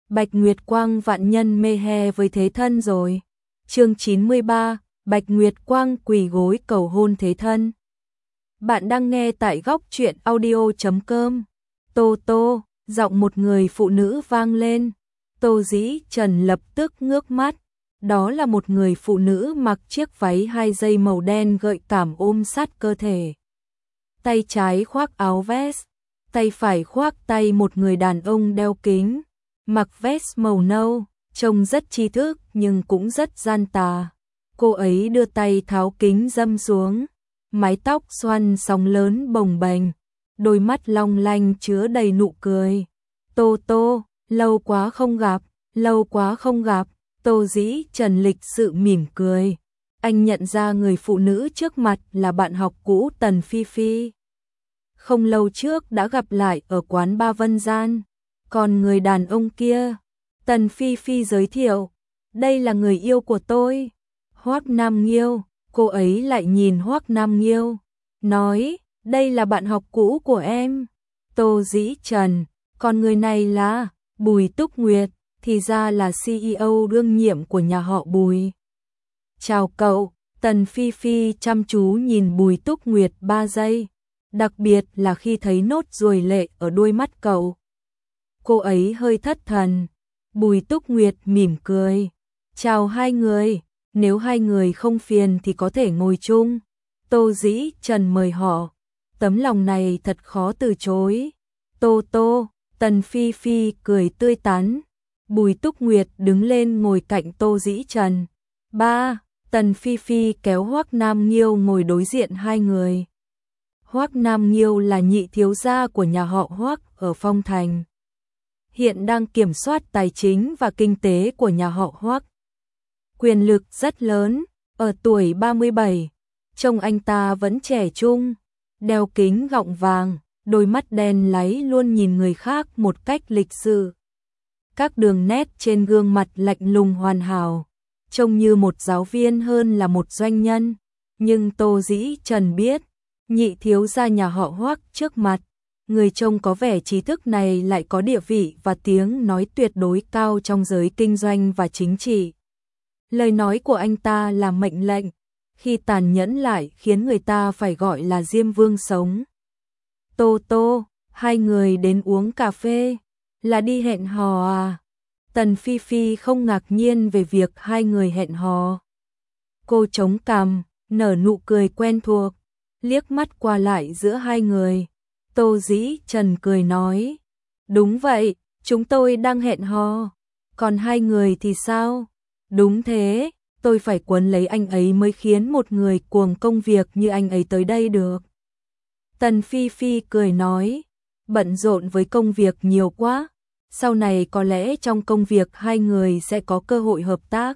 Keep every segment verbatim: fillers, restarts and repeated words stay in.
Bạch Nguyệt Quang vạn nhân mê he với thế thân rồi. Chương chín mươi ba, Bạch Nguyệt Quang quỳ gối cầu hôn thế thân. Bạn đang nghe tại góc truyện audio chấm com. Tô Tô, giọng một người phụ nữ vang lên. Tô Dĩ Trần lập tức ngước mắt. Đó là một người phụ nữ mặc chiếc váy hai dây màu đen gợi cảm ôm sát cơ thể. Tay trái khoác áo vest, tay phải khoác tay một người đàn ông đeo kính, mặc vest màu nâu, trông rất tri thức nhưng cũng rất gian tà. Cô ấy đưa tay tháo kính râm xuống, mái tóc xoăn sóng lớn bồng bềnh, đôi mắt long lanh chứa đầy nụ cười. Tô Tô, lâu quá không gặp, lâu quá không gặp. Tô Dĩ Trần lịch sự mỉm cười. Anh nhận ra người phụ nữ trước mặt là bạn học cũ Tần Phi Phi. Không lâu trước đã gặp lại ở quán Ba Vân Gian. Còn người đàn ông kia, Tần Phi Phi giới thiệu, đây là người yêu của tôi, Hoắc Nam Nghiêu. Cô ấy lại nhìn Hoắc Nam Nghiêu, nói, đây là bạn học cũ của em. Tô Dĩ Trần, còn người này là Bùi Túc Nguyệt, thì ra là xê e ô đương nhiệm của nhà họ Bùi. Chào cậu. Tần Phi Phi chăm chú nhìn Bùi Túc Nguyệt ba giây, đặc biệt là khi thấy nốt ruồi lệ ở đôi mắt cậu. Cô ấy hơi thất thần. Bùi Túc Nguyệt mỉm cười, chào hai người, nếu hai người không phiền thì có thể ngồi chung. Tô Dĩ Trần mời họ, tấm lòng này thật khó từ chối. Tô Tô, Tần Phi Phi cười tươi tắn. Bùi Túc Nguyệt đứng lên ngồi cạnh Tô Dĩ Trần. Ba, Tần Phi Phi kéo Hoắc Nam Nghiêu ngồi đối diện hai người. Hoắc Nam Nghiêu là nhị thiếu gia của nhà họ Hoắc ở Phong Thành, hiện đang kiểm soát tài chính và kinh tế của nhà họ Hoắc. Quyền lực rất lớn, ở tuổi ba mươi bảy, trông anh ta vẫn trẻ trung, đeo kính gọng vàng, đôi mắt đen láy luôn nhìn người khác một cách lịch sự. Các đường nét trên gương mặt lạnh lùng hoàn hảo, trông như một giáo viên hơn là một doanh nhân. Nhưng Tô Dĩ Trần biết, nhị thiếu gia nhà họ Hoắc trước mặt, người trông có vẻ trí thức này lại có địa vị và tiếng nói tuyệt đối cao trong giới kinh doanh và chính trị. Lời nói của anh ta là mệnh lệnh, khi tàn nhẫn lại khiến người ta phải gọi là Diêm Vương sống. Tô Tô, hai người đến uống cà phê, là đi hẹn hò à? Tần Phi Phi không ngạc nhiên về việc hai người hẹn hò. Cô chống cằm, nở nụ cười quen thuộc, liếc mắt qua lại giữa hai người. Tô Dĩ Trần cười nói, đúng vậy, chúng tôi đang hẹn hò. Còn hai người thì sao? Đúng thế, tôi phải quấn lấy anh ấy mới khiến một người cuồng công việc như anh ấy tới đây được. Tần Phi Phi cười nói, bận rộn với công việc nhiều quá, sau này có lẽ trong công việc hai người sẽ có cơ hội hợp tác.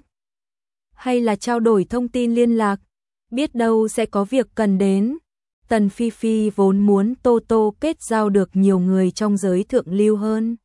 Hay là trao đổi thông tin liên lạc, biết đâu sẽ có việc cần đến. Tần Phi Phi vốn muốn Tô Tô kết giao được nhiều người trong giới thượng lưu hơn.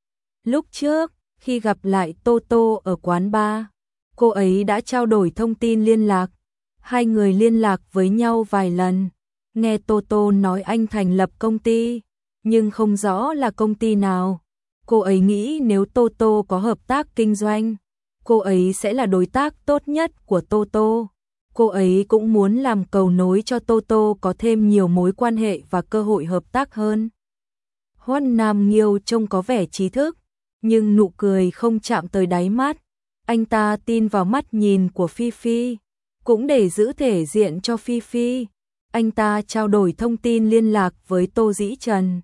Lúc trước, khi gặp lại Tô Tô ở quán bar, cô ấy đã trao đổi thông tin liên lạc. Hai người liên lạc với nhau vài lần. Nghe Tô Tô nói anh thành lập công ty, nhưng không rõ là công ty nào. Cô ấy nghĩ nếu Tô Tô có hợp tác kinh doanh, cô ấy sẽ là đối tác tốt nhất của Tô Tô. Cô ấy cũng muốn làm cầu nối cho Tô Tô có thêm nhiều mối quan hệ và cơ hội hợp tác hơn. Hoắc Nam Nghiêu trông có vẻ trí thức, nhưng nụ cười không chạm tới đáy mắt. Anh ta tin vào mắt nhìn của Phi Phi, cũng để giữ thể diện cho Phi Phi. Anh ta trao đổi thông tin liên lạc với Tô Dĩ Trần.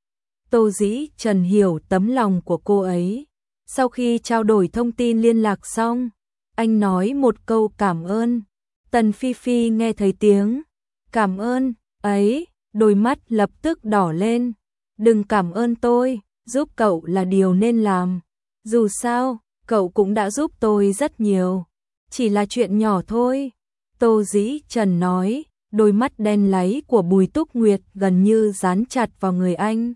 Tô Dĩ Trần hiểu tấm lòng của cô ấy. Sau khi trao đổi thông tin liên lạc xong, anh nói một câu cảm ơn. Tần Phi Phi nghe thấy tiếng cảm ơn ấy, đôi mắt lập tức đỏ lên. Đừng cảm ơn tôi, giúp cậu là điều nên làm. Dù sao, cậu cũng đã giúp tôi rất nhiều. Chỉ là chuyện nhỏ thôi. Tô Dĩ Trần nói, đôi mắt đen láy của Bùi Túc Nguyệt gần như dán chặt vào người anh.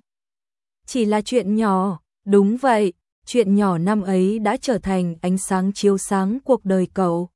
Chỉ là chuyện nhỏ, đúng vậy, chuyện nhỏ năm ấy đã trở thành ánh sáng chiếu sáng cuộc đời cậu.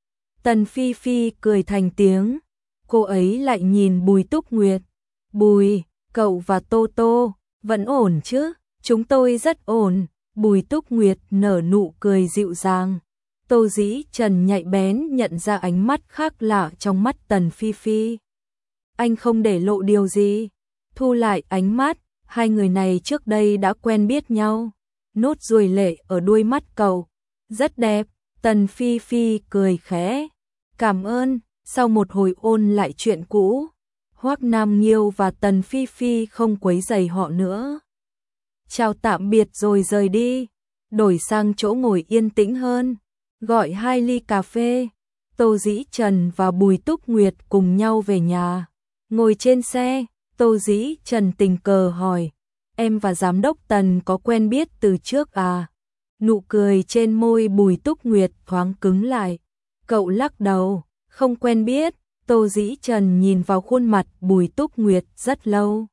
Tần Phi Phi cười thành tiếng, cô ấy lại nhìn Bùi Túc Nguyệt. Bùi, cậu và Tô Tô, vẫn ổn chứ? Chúng tôi rất ổn. Bùi Túc Nguyệt nở nụ cười dịu dàng. Tô Dĩ Trần nhạy bén nhận ra ánh mắt khác lạ trong mắt Tần Phi Phi. Anh không để lộ điều gì, thu lại ánh mắt, hai người này trước đây đã quen biết nhau. Nốt ruồi lệ ở đuôi mắt cậu, rất đẹp. Tần Phi Phi cười khẽ. Cảm ơn. Sau một hồi ôn lại chuyện cũ, Hoắc Nam Nghiêu và Tần Phi Phi không quấy rầy họ nữa. Chào tạm biệt rồi rời đi, đổi sang chỗ ngồi yên tĩnh hơn, gọi hai ly cà phê. Tô Dĩ Trần và Bùi Túc Nguyệt cùng nhau về nhà. Ngồi trên xe, Tô Dĩ Trần tình cờ hỏi, em và giám đốc Tần có quen biết từ trước à? Nụ cười trên môi Bùi Túc Nguyệt thoáng cứng lại. Cậu lắc đầu, không quen biết. Tô Dĩ Trần nhìn vào khuôn mặt Bùi Túc Nguyệt rất lâu.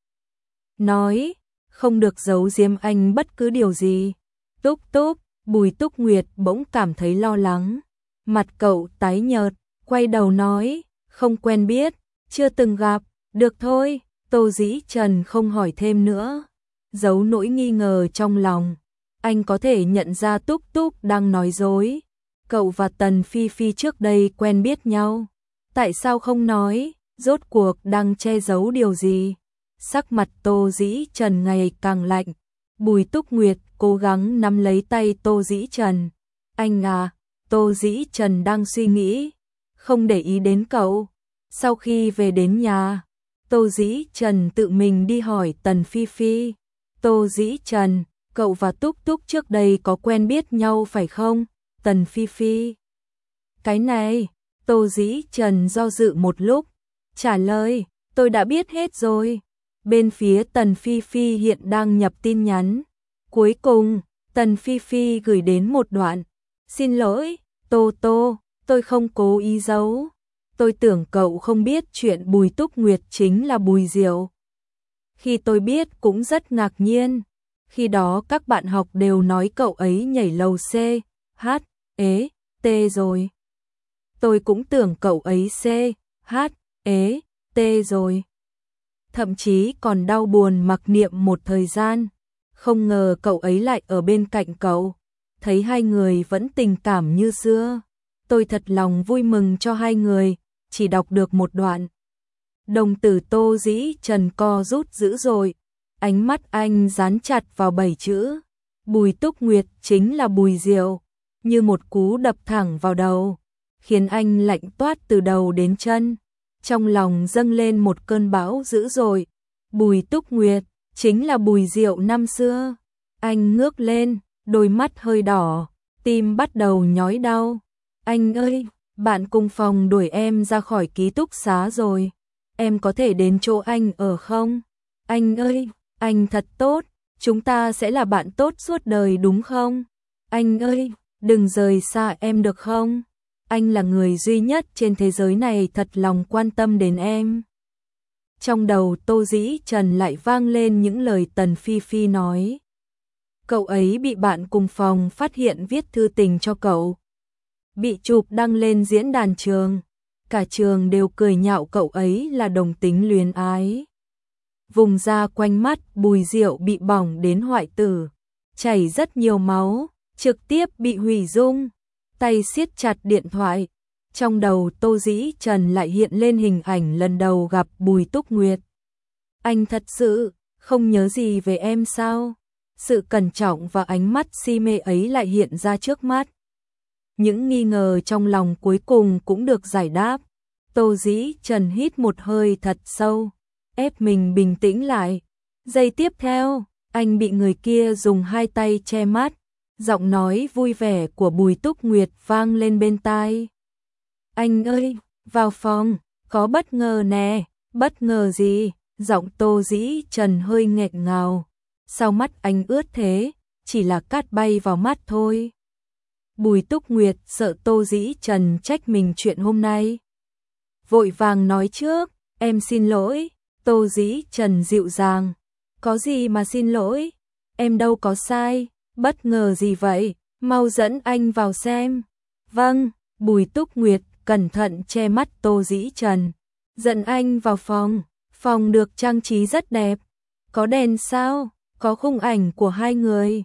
Nói, không được giấu giếm anh bất cứ điều gì. Túc Túc, Bùi Túc Nguyệt bỗng cảm thấy lo lắng. Mặt cậu tái nhợt, quay đầu nói, không quen biết, chưa từng gặp, được thôi. Tô Dĩ Trần không hỏi thêm nữa, giấu nỗi nghi ngờ trong lòng. Anh có thể nhận ra Túc Túc đang nói dối. Cậu và Tần Phi Phi trước đây quen biết nhau. Tại sao không nói, rốt cuộc đang che giấu điều gì? Sắc mặt Tô Dĩ Trần ngày càng lạnh. Bùi Túc Nguyệt cố gắng nắm lấy tay Tô Dĩ Trần. Anh à, Tô Dĩ Trần đang suy nghĩ, không để ý đến cậu. Sau khi về đến nhà, Tô Dĩ Trần tự mình đi hỏi Tần Phi Phi. Tô Dĩ Trần, cậu và Túc Túc trước đây có quen biết nhau phải không? Tần Phi Phi. Cái này, Tô Dĩ Trần do dự một lúc, trả lời, tôi đã biết hết rồi. Bên phía Tần Phi Phi hiện đang nhập tin nhắn. Cuối cùng, Tần Phi Phi gửi đến một đoạn. Xin lỗi, Tô Tô, tôi không cố ý giấu. Tôi tưởng cậu không biết chuyện Bùi Túc Nguyệt chính là Bùi Diệu. Khi tôi biết cũng rất ngạc nhiên. Khi đó các bạn học đều nói cậu ấy nhảy lầu C, H, E, T rồi. Tôi cũng tưởng cậu ấy C, H, E, T rồi. Thậm chí còn đau buồn mặc niệm một thời gian. Không ngờ cậu ấy lại ở bên cạnh cậu. Thấy hai người vẫn tình cảm như xưa. Tôi thật lòng vui mừng cho hai người. Chỉ đọc được một đoạn. Đồng tử Tô Dĩ Trần co rút dữ dội. Ánh mắt anh dán chặt vào bảy chữ. Bùi Túc Nguyệt chính là Bùi Diệu. Như một cú đập thẳng vào đầu. Khiến anh lạnh toát từ đầu đến chân. Trong lòng dâng lên một cơn bão dữ dội. Bùi Túc Nguyệt chính là Bùi Diệu năm xưa. Anh ngước lên, đôi mắt hơi đỏ, tim bắt đầu nhói đau. Anh ơi, bạn cùng phòng đuổi em ra khỏi ký túc xá rồi. Em có thể đến chỗ anh ở không? Anh ơi, anh thật tốt, chúng ta sẽ là bạn tốt suốt đời đúng không? Anh ơi, đừng rời xa em được không? Anh là người duy nhất trên thế giới này thật lòng quan tâm đến em. Trong đầu Tô Dĩ Trần lại vang lên những lời Tần Phi Phi nói. Cậu ấy bị bạn cùng phòng phát hiện viết thư tình cho cậu. Bị chụp đăng lên diễn đàn trường. Cả trường đều cười nhạo cậu ấy là đồng tính luyến ái. Vùng da quanh mắt Bùi Diệu bị bỏng đến hoại tử. Chảy rất nhiều máu, trực tiếp bị hủy dung. Tay siết chặt điện thoại. Trong đầu Tô Dĩ Trần lại hiện lên hình ảnh lần đầu gặp Bùi Túc Nguyệt. Anh thật sự không nhớ gì về em sao? Sự cẩn trọng và ánh mắt si mê ấy lại hiện ra trước mắt. Những nghi ngờ trong lòng cuối cùng cũng được giải đáp. Tô Dĩ Trần hít một hơi thật sâu, ép mình bình tĩnh lại. Giây tiếp theo, anh bị người kia dùng hai tay che mắt. Giọng nói vui vẻ của Bùi Túc Nguyệt vang lên bên tai. Anh ơi, vào phòng, có bất ngờ nè. Bất ngờ gì? Giọng Tô Dĩ Trần hơi nghẹn ngào. Sao mắt anh ướt thế? Chỉ là cát bay vào mắt thôi. Bùi Túc Nguyệt sợ Tô Dĩ Trần trách mình chuyện hôm nay. Vội vàng nói trước, em xin lỗi. Tô Dĩ Trần dịu dàng. Có gì mà xin lỗi? Em đâu có sai. Bất ngờ gì vậy? Mau dẫn anh vào xem. Vâng, Bùi Túc Nguyệt cẩn thận che mắt Tô Dĩ Trần. Dẫn anh vào phòng. Phòng được trang trí rất đẹp. Có đèn sao? Có khung ảnh của hai người.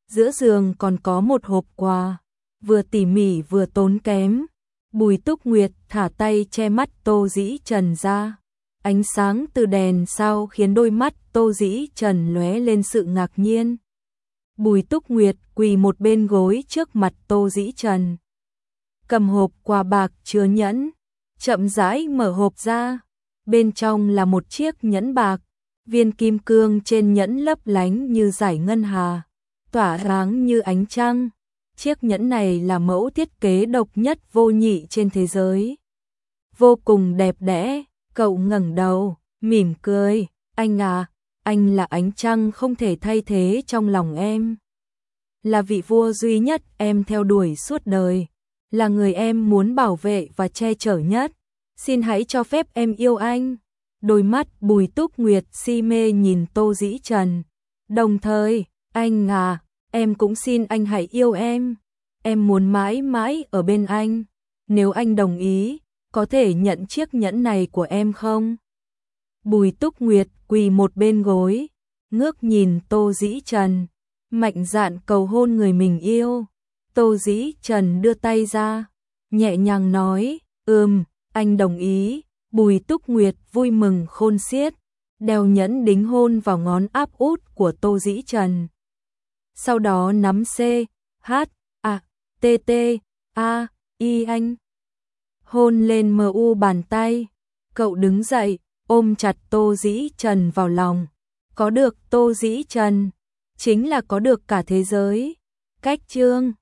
Giữa giường còn có một hộp quà, vừa tỉ mỉ vừa tốn kém. Bùi Túc Nguyệt thả tay che mắt Tô Dĩ Trần ra. Ánh sáng từ đèn sao khiến đôi mắt Tô Dĩ Trần lóe lên sự ngạc nhiên. Bùi Túc Nguyệt quỳ một bên gối trước mặt Tô Dĩ Trần. Cầm hộp quà bạc chứa nhẫn, chậm rãi mở hộp ra. Bên trong là một chiếc nhẫn bạc, viên kim cương trên nhẫn lấp lánh như dải ngân hà, tỏa sáng như ánh trăng. Chiếc nhẫn này là mẫu thiết kế độc nhất vô nhị trên thế giới. Vô cùng đẹp đẽ, cậu ngẩng đầu, mỉm cười, anh à, anh là ánh trăng không thể thay thế trong lòng em. Là vị vua duy nhất em theo đuổi suốt đời, là người em muốn bảo vệ và che chở nhất. Xin hãy cho phép em yêu anh. Đôi mắt Bùi Túc Nguyệt si mê nhìn Tô Dĩ Trần. Đồng thời, anh à, em cũng xin anh hãy yêu em. Em muốn mãi mãi ở bên anh. Nếu anh đồng ý, có thể nhận chiếc nhẫn này của em không? Bùi Túc Nguyệt quỳ một bên gối, ngước nhìn Tô Dĩ Trần, mạnh dạn cầu hôn người mình yêu. Tô Dĩ Trần đưa tay ra, nhẹ nhàng nói, ừm, anh đồng ý. Bùi Túc Nguyệt vui mừng khôn xiết, đeo nhẫn đính hôn vào ngón áp út của Tô Dĩ Trần. Sau đó nắm C, H, A, T, T, A, I anh. Hôn lên mờ u bàn tay, cậu đứng dậy, ôm chặt Tô Dĩ Trần vào lòng. Có được Tô Dĩ Trần, chính là có được cả thế giới. Cách chương